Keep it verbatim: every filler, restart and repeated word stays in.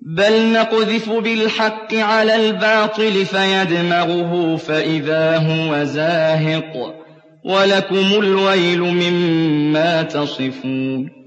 بَلْ نَقْذِفُ بِالْحَقِّ عَلَى الْبَاطِلِ فَيَدْمَغُهُ فَإِذَا هُوَ زَاهِقٌ ۚ وَلَكُمُ الْوَيْلُ مِمَّا تَصِفُونَ